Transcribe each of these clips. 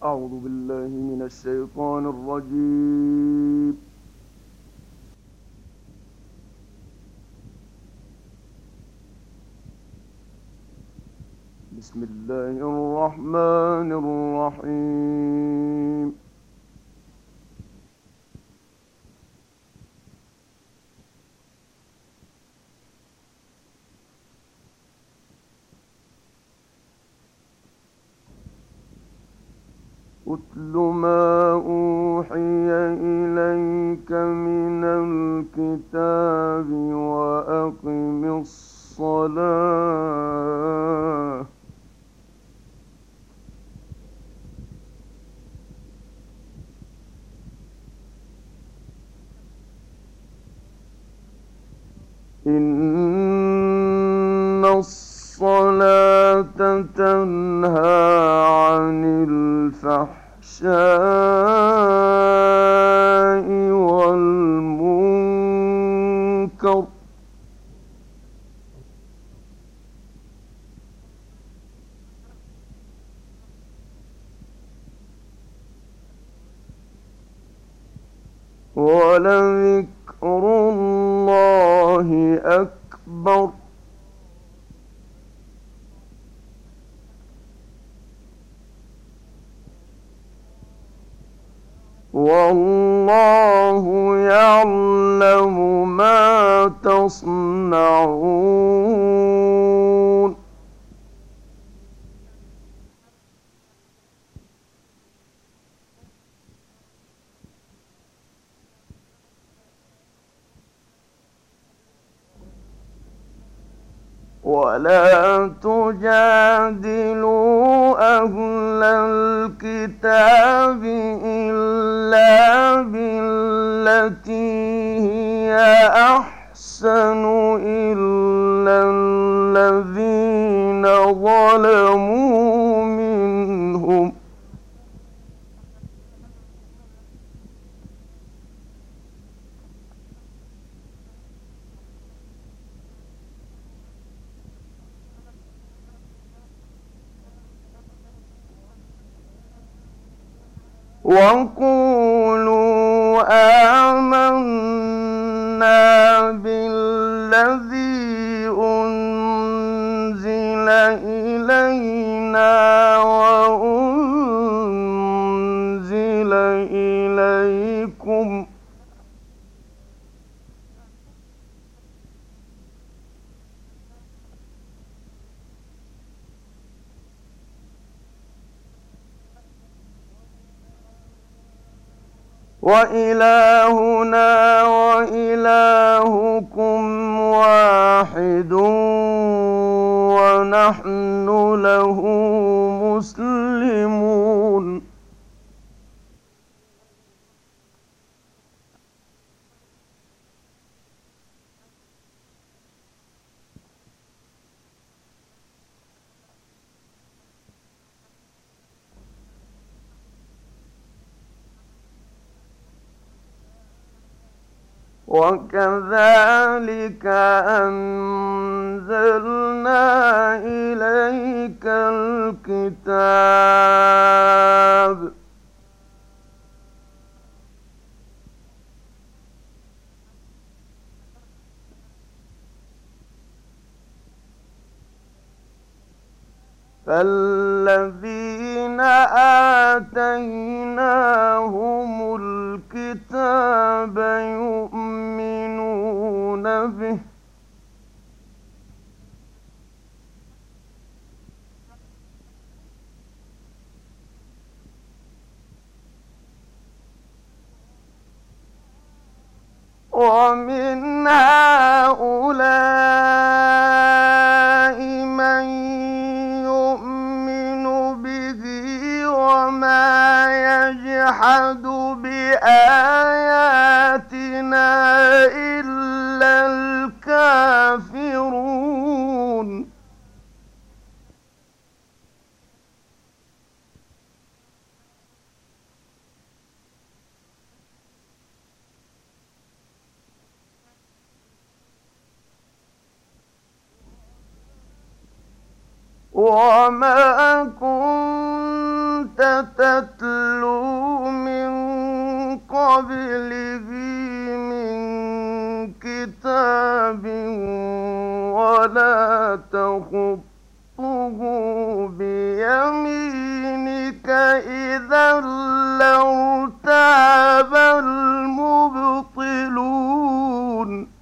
أعوذ بالله من الشيطان الرجيم. بسم الله الرحمن الرحيم. أتل ما أوحي إليك من الكتاب وأقم الصلاة إن الصلاة تنهى عن الفحشاء والمنكر ولذكر الله أكبر والله يعلم ما تصنعون ولا تجادلوا أهل الكتاب إلا بالتي هي أحسن إلا الذين ظلموا منهم وقولوا آمنا بالذي أنزل إلينا وأنزل إليكم وإلهنا وإلهكم واحد ونحن له مسلمون وكذلك أنزلنا إليك الكتاب فالذين آتيناهم الكتاب يؤمنون به ومن هؤلاء من يؤمن به وما يجحد بآياتنا إلا الكافرون وما كنت تتلو من قبله من كتاب ولا تخطه بيمينك إذا لارتاب المبطلون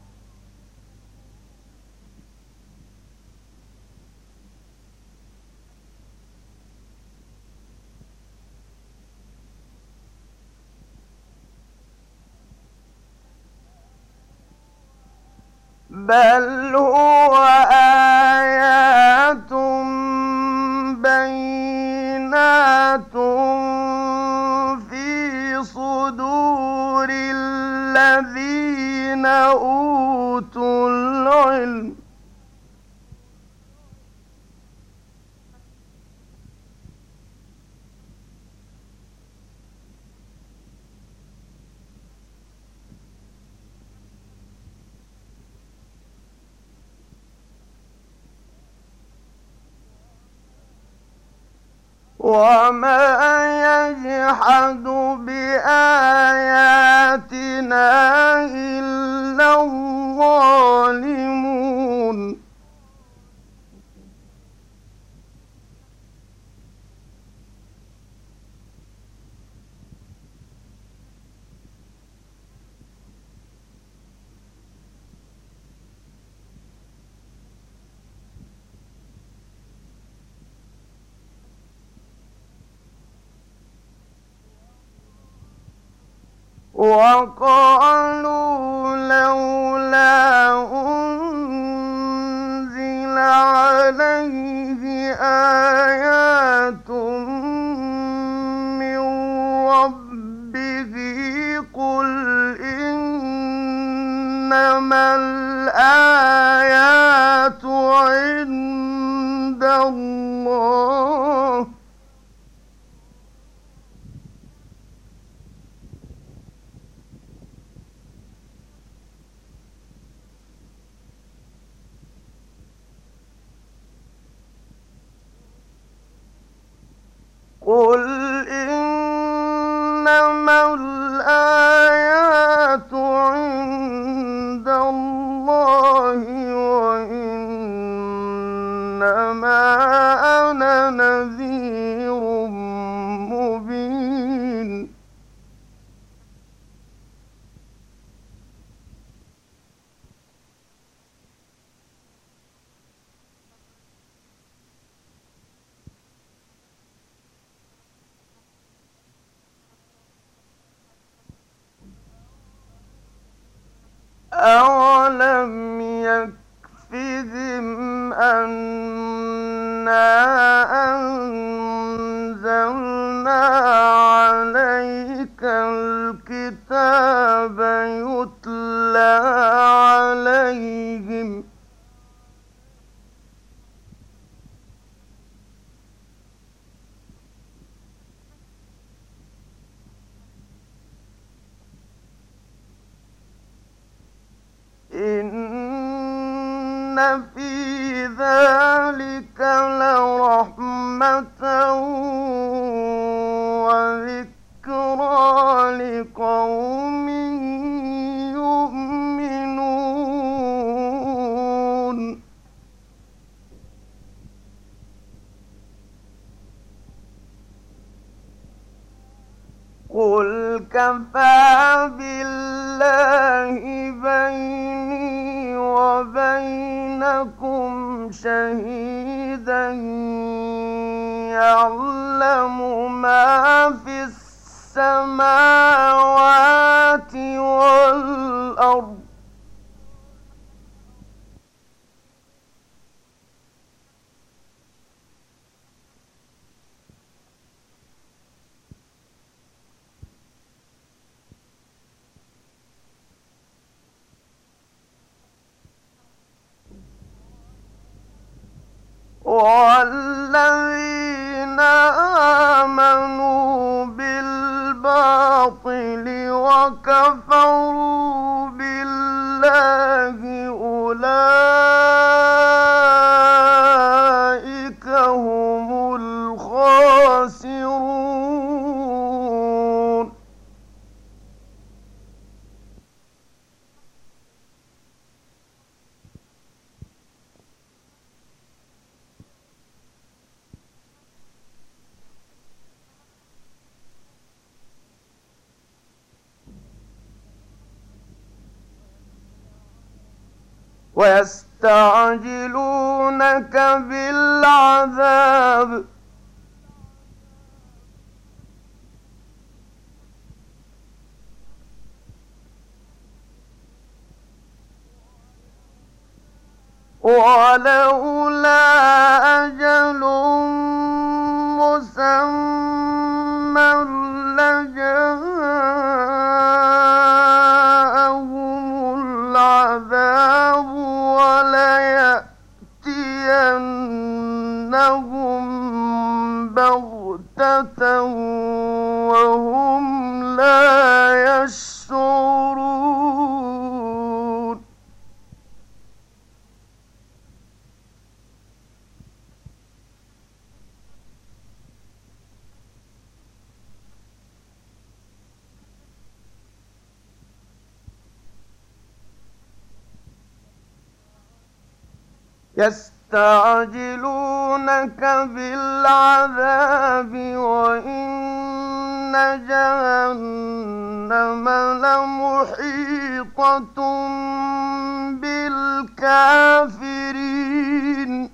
بل هو آيات بينات في صدور الذين أوتوا العلم وما يجحد بآياتنا إلا الظالمون وقالوا لولا أنزل عليه آيات من ربه قل إنما الآيات عند الله قل إنما الآيات عند الله وإنما أنا نذير مبين أولم يكفهم أنا أنزلنا عليك الكتاب يتلى عليهم إن في ذلك لرحمة وذكرى لقوم يؤمنون قل كفى بالله بيني وبينكم شهيدا يعلم ما في السماوات والأرض والذين آمنوا بالباطل وكفروا بالله أولئك هم الخاسرون ويستعجلونك بالعذاب ولولا أجل مسمى لجاءهم العذاب وليأتينهم بغتة وهم لا يشعرون يستعجلونك بالعذاب وإن جهنم لمحيطة بالكافرين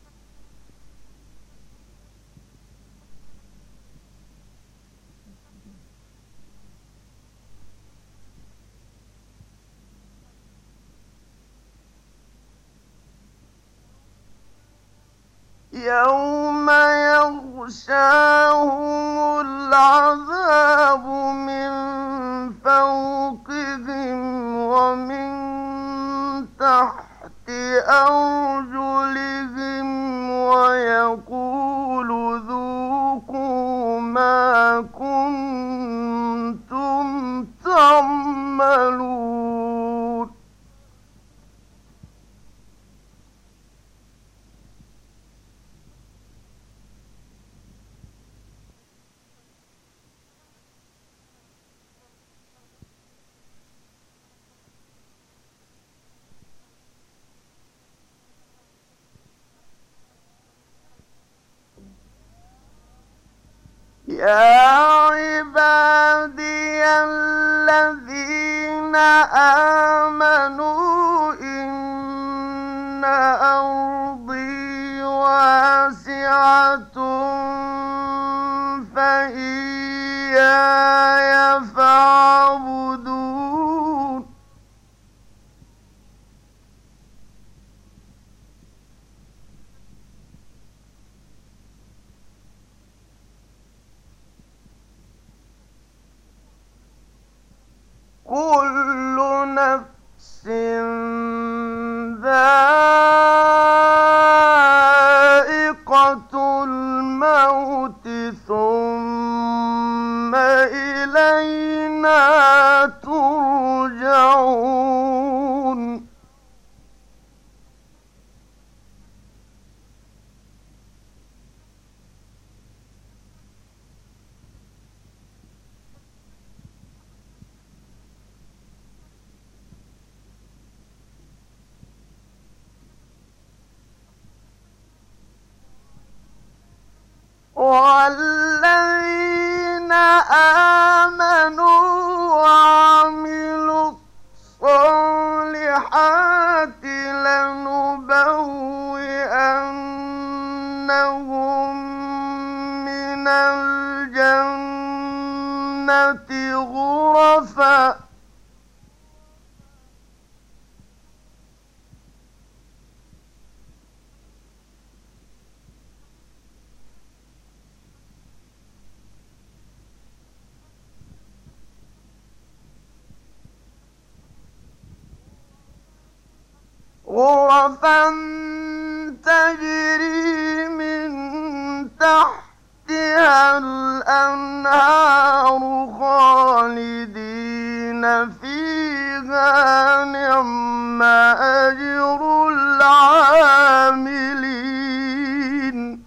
يوم يغشاهم العذاب من فوقهم ومن تحت أرجلهم ويقول ذوقوا ما كنتم تعملون يا عبادي الذين آمنوا إن أرضي واسعة فإياي فاعبدون كل نفس ذائقة الموت ثم إلينا ترجعون والذين آمنوا وعملوا الصالحات لنبوئنهم من الجنة غرفا تجري من تحتها الأنهار خالدين فيها نعم أجر العاملين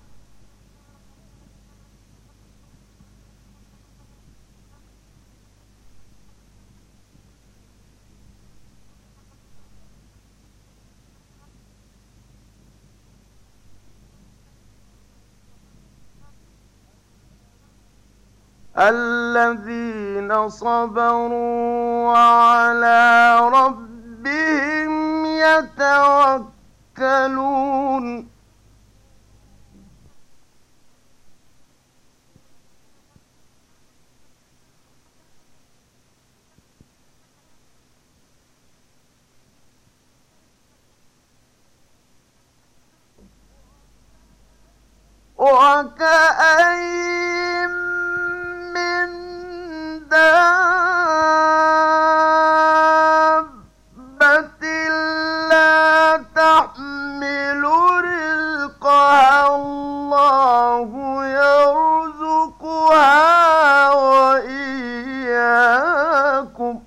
الذين صبروا وعلى ربهم يتوكلون وكأين من دابة لا تحمل رزقها الله يرزقها وإياكم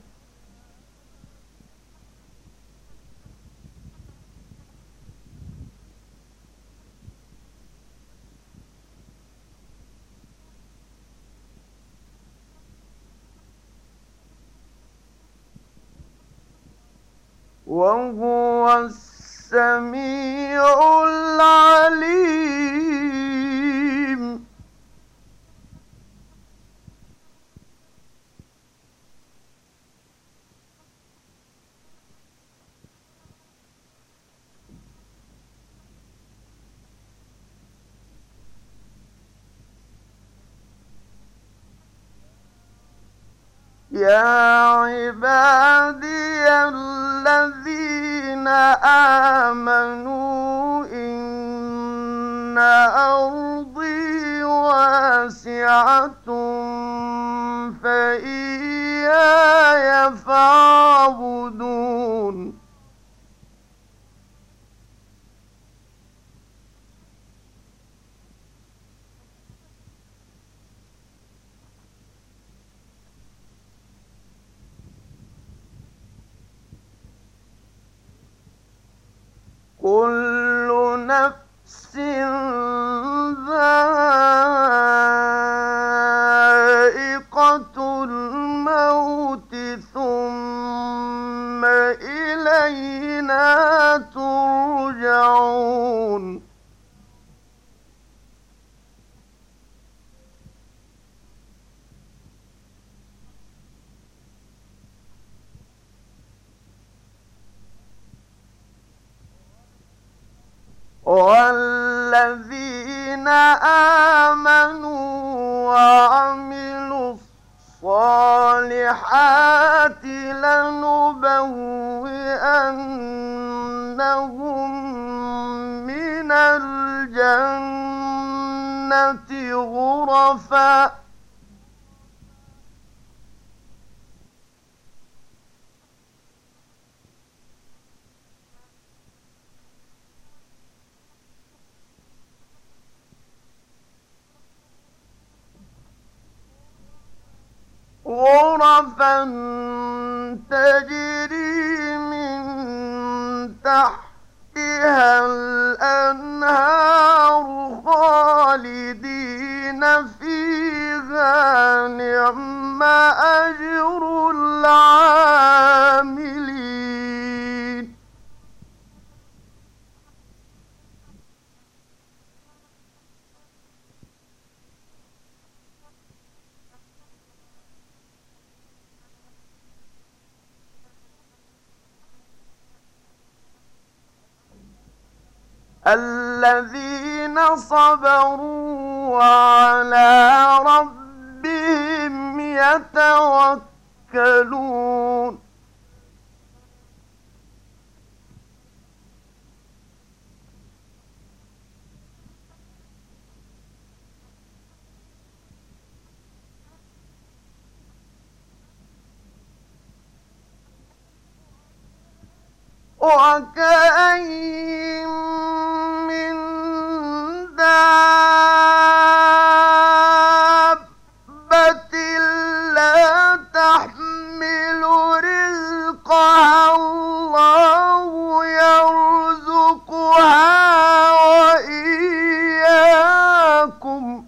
وهو السميع العليم يا عبادي الذين آمنوا إن أرضي واسعة فإياي فاعبدون كل نفس ذائقة الموت ثم إلينا ترجعون والذين آمنوا وعملوا الصالحات لنبوئنهم من الجنة غرفا تجري من تحتها الأنهار خالدين فيها نعم أجر العاملين الذين صبروا وعلى ربهم يتوكلون وكأين من دابة لا تحمل رزقها الله يرزقها وإياكم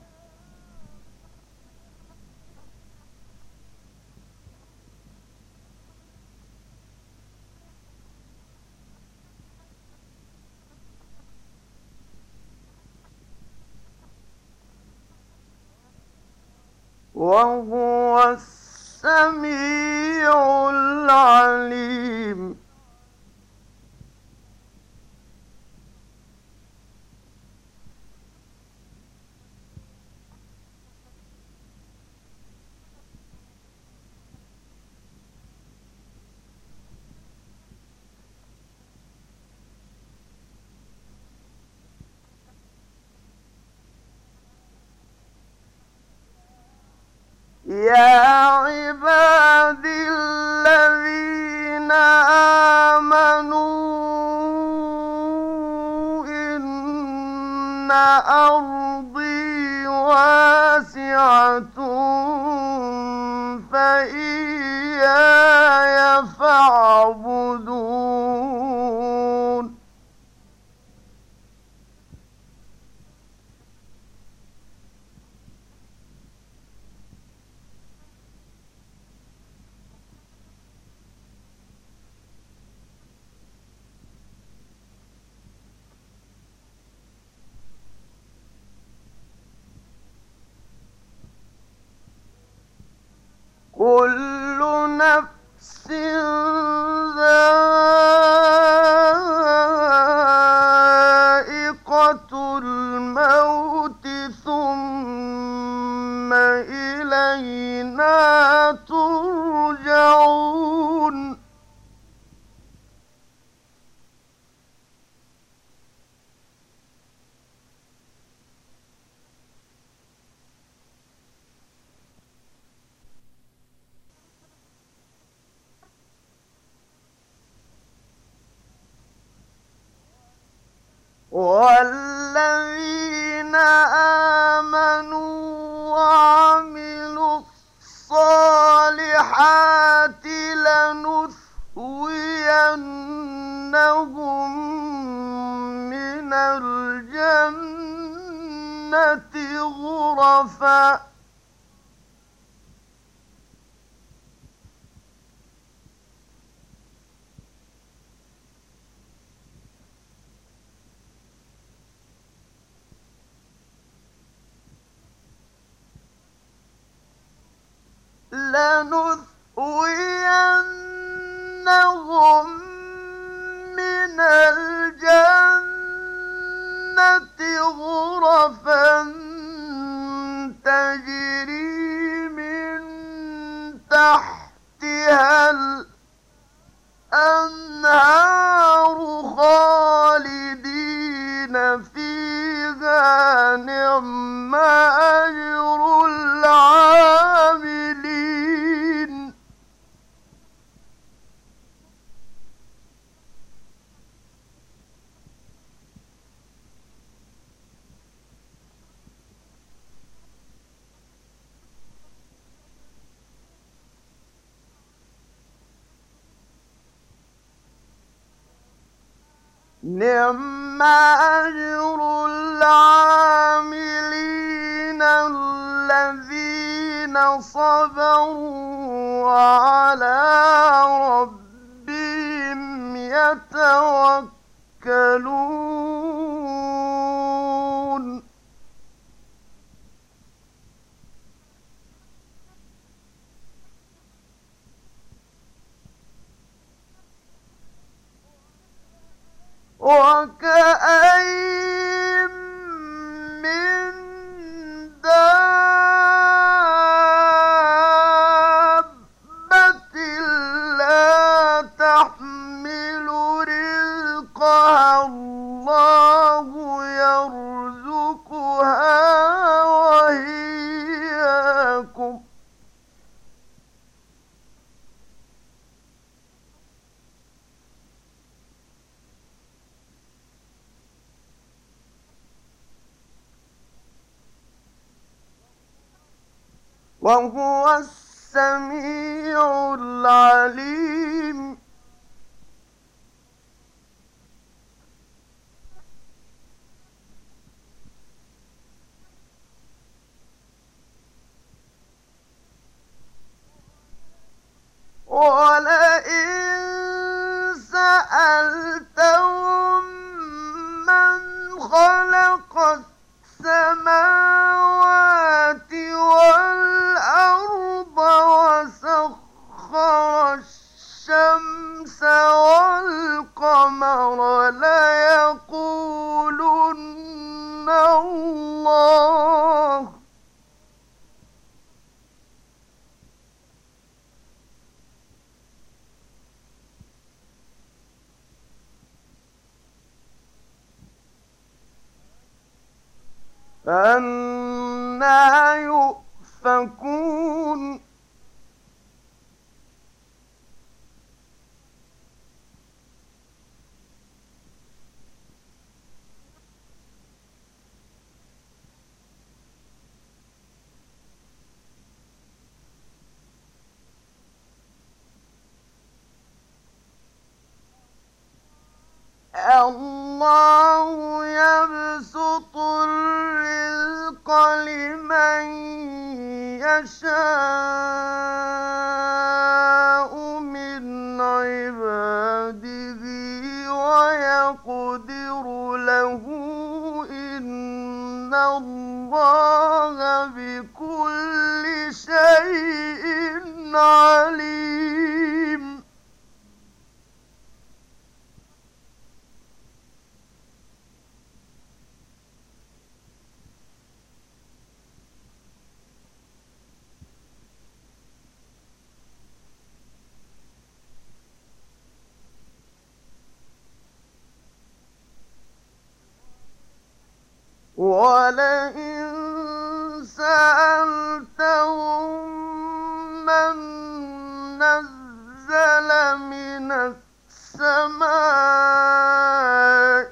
وهو السميع العليم يا عباد الذين آمنوا إن أرضي واسعة فإياي فاعبدون كل نفس ذائقة الموت ثم إلينا ترجعون والذين آمنوا وعملوا الصالحات لنثوينهم من الجنة غرفا لنثوينهم من الجنة غرفا تجري من تحتها الأنهار خالدين فيها نعم أجر العاملين نعم أجر العاملين الذين صبروا وعلى ربهم يتوكلون وكأين من دابة لا تحمل رزقها الله يرزقها وإياكم وهو السميع العليم ولئن سألتهم من خلق السماوات والأرض وسخر الشمس والقمر ليقولن الله فأنى يؤفكون يؤفكون الله يبسط الرزق لمن يشاء من عباده ويقدر له إن الله بكل شيء عليم ولئن سألتهم من نزل من السماء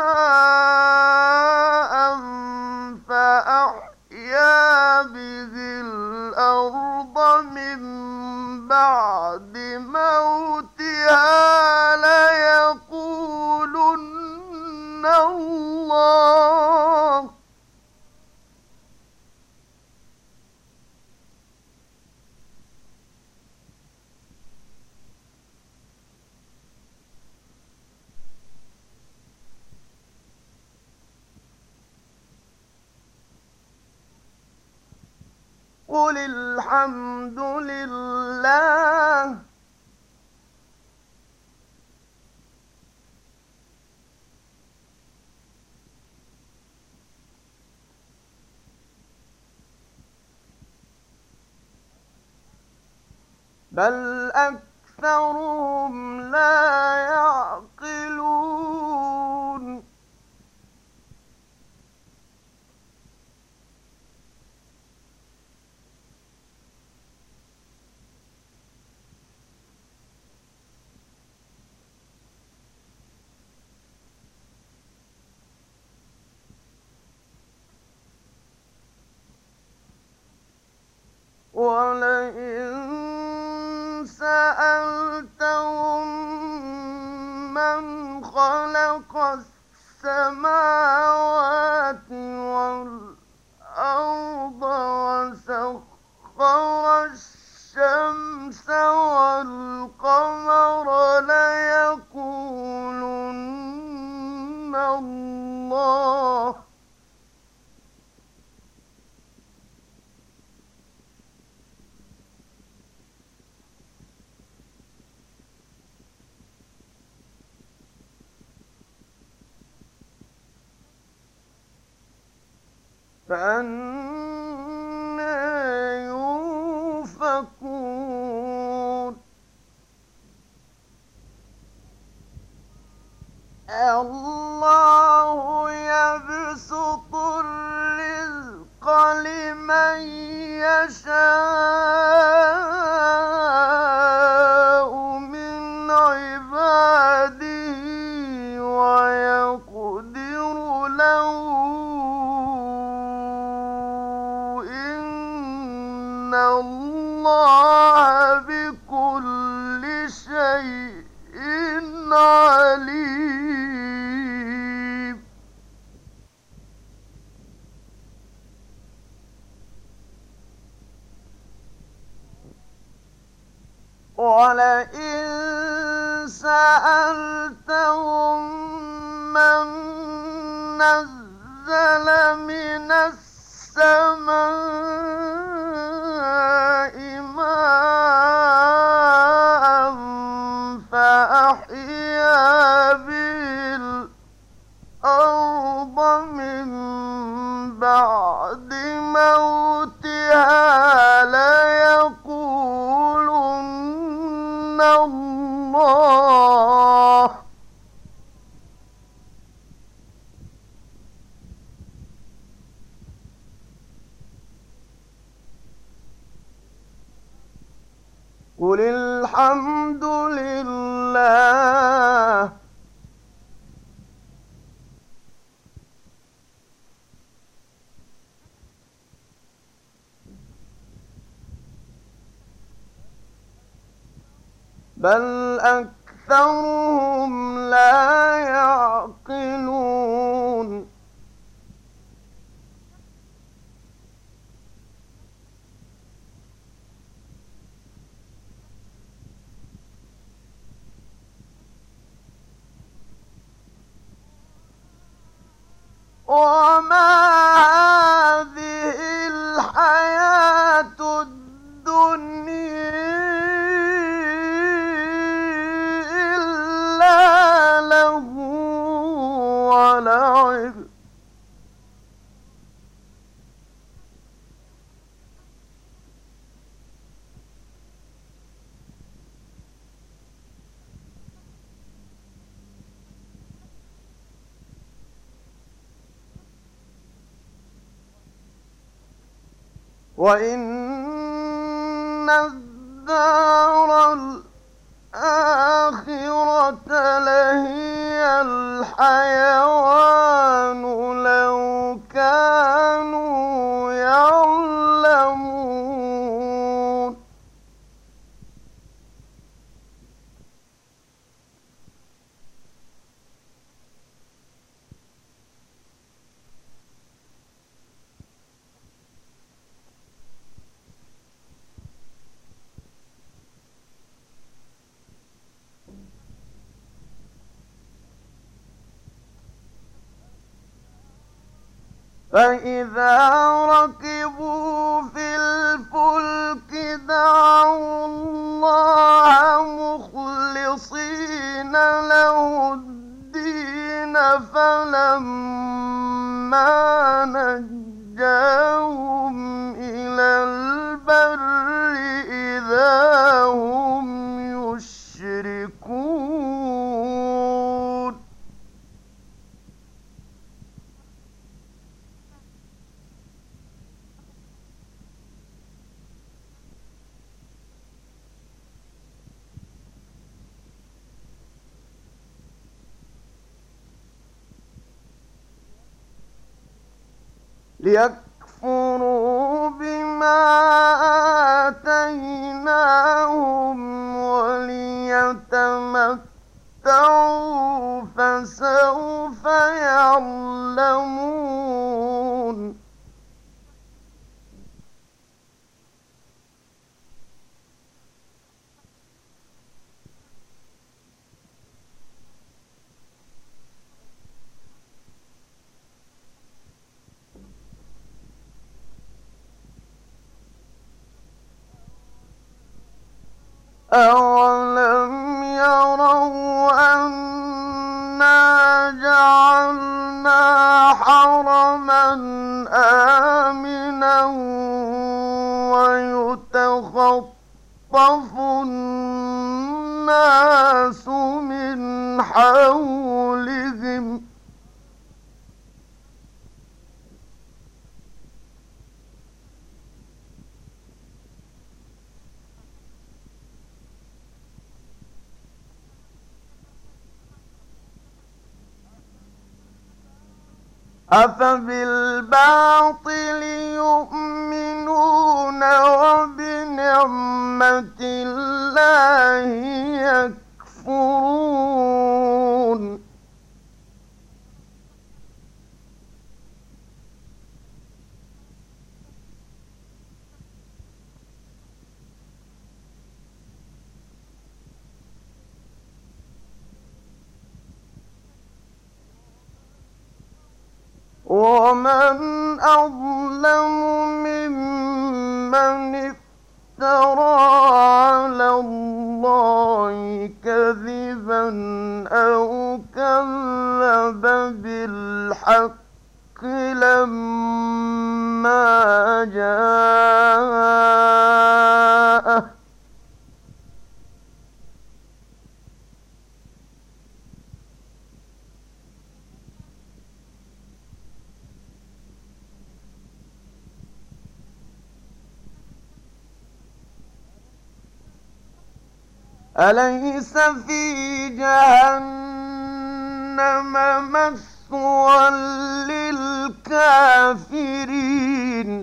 ماء فأحيا به الأرض من بعد موتها ليقولن الله قل الحمد لله بل أكثرهم لا يعقلون ولئن سألتهم من خلق السماوات والأرض وسخر الشمس والقمر ليقولن الله فأنى يؤفكون الله يبسط الرزق لمن يشاء من عباده ويقدر له إن الله بكل شيء عليم ولئن سألتهم من نزل من السماء ماء فأحيا به الأرض من بعد موتها ليقولن الله قل الحمد لله بل أكثرهم لا يعقلون وما هذه الحياة الدنيا إلا لهو ولعب وإن الدار الآخرة لهي الحيوان لو كانوا يعلمون فإذا ركبوا في الفلك دعوا الله مخلصين له الدين فلما نجاهم إلى البر إذا هم يشركون ليكفروا بما آتيناهم وليتمتعوا فسوف يعلمون أَوَلَمْ يَرَوْا أَنَّا جَعَلْنَا حَرَمًا آمِنًا وَيُتَخَطَّفُ النَّاسُ مِنْ حَوْلِهِمْ أَفَبِالْبَاطِلِ يُؤْمِنُونَ وَبِنِعْمَةِ اللَّهِ يَكْفُرُونَ وَمَنْ أَظْلَمُ مِمَّنِ افْتَرَىٰ عَلَى اللَّهِ كَذِبًا أَوْ كَذَّبَ بِالْحَقِّ لَمَّا جَاءَهُ أليس في جهنم مثوى للكافرين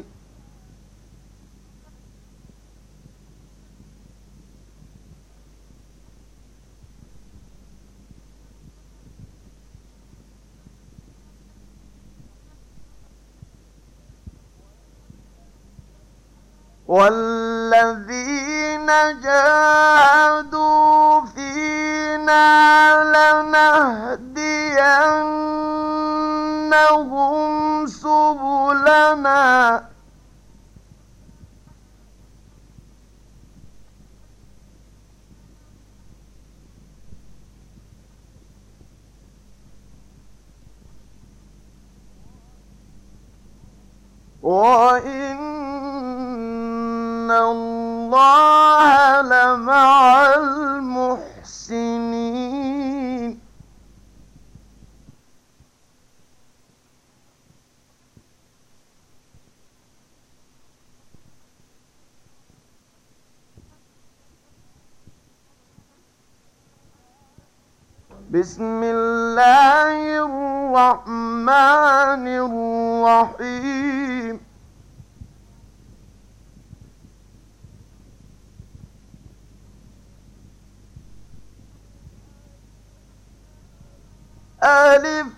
والذين جاهدوا فينا لنهدينهم سبلنا وإن الله لمع المحسنين بسم الله الرحمن الرحيم ألف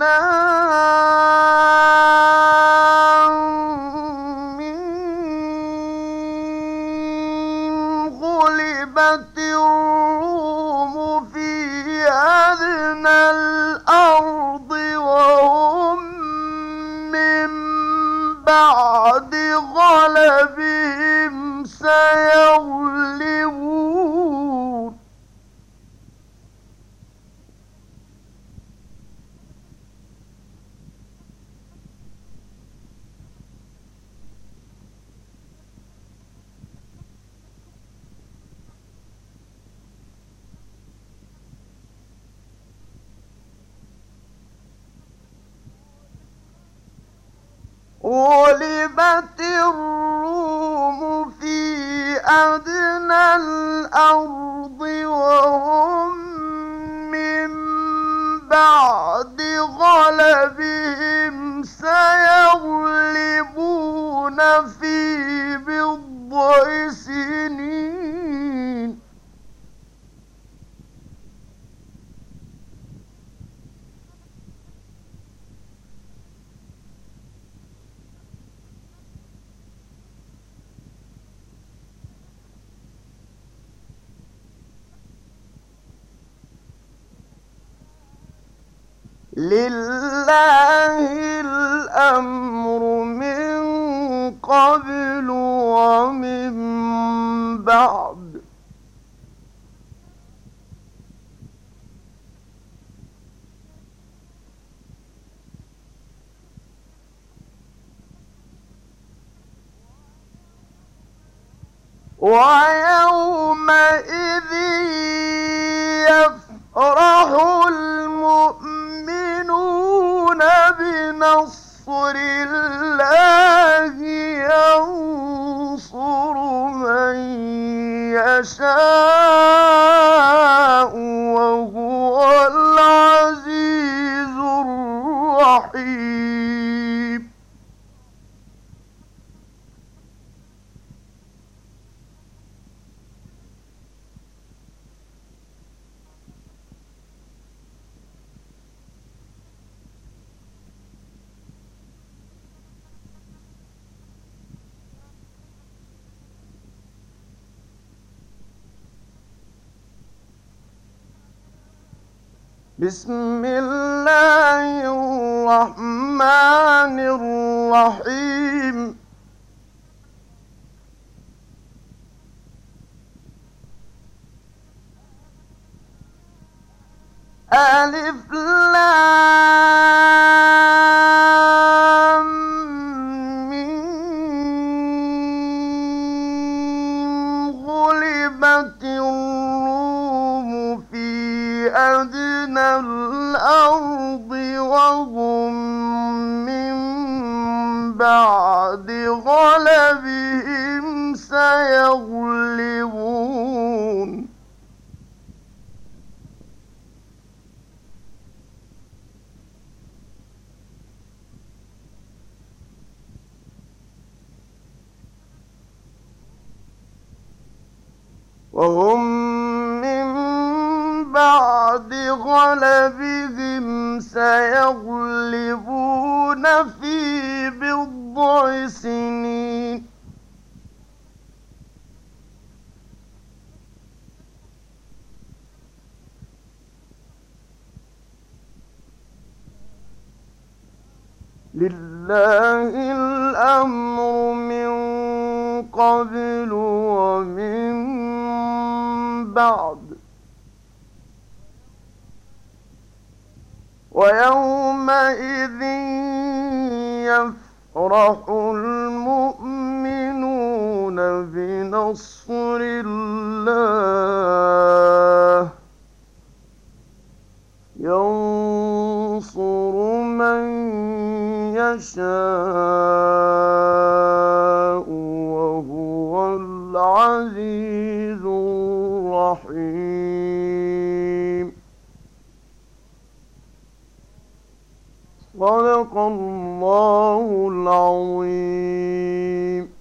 لام ميم غلبت الروم في أدنى الأرض وهم من بعد غلبهم سيغلبون غلبت الروم في أدنى الأرض وهم من بعد غلبهم سيغلبون في بضع سنين لله الأمر من قبل ومن بعد ويومئذ يفرح المؤمنون بنصر الله ينصر من يشاء وهو العزيز الرحيم بسم الله الرحمن الرحيم ألف لام ميم غلبت الروم في أدنى الأرض وهم من بعد غلبهم سيغلبون وهم من بعد غلبهم سيغلبون في بضع سنين لله الأمر من قبل ومن بعد ويومئذ يفرح المؤمنون بنصر الله ينصر من يشاء وهو العزيز الرحيم صدق الله العظيم.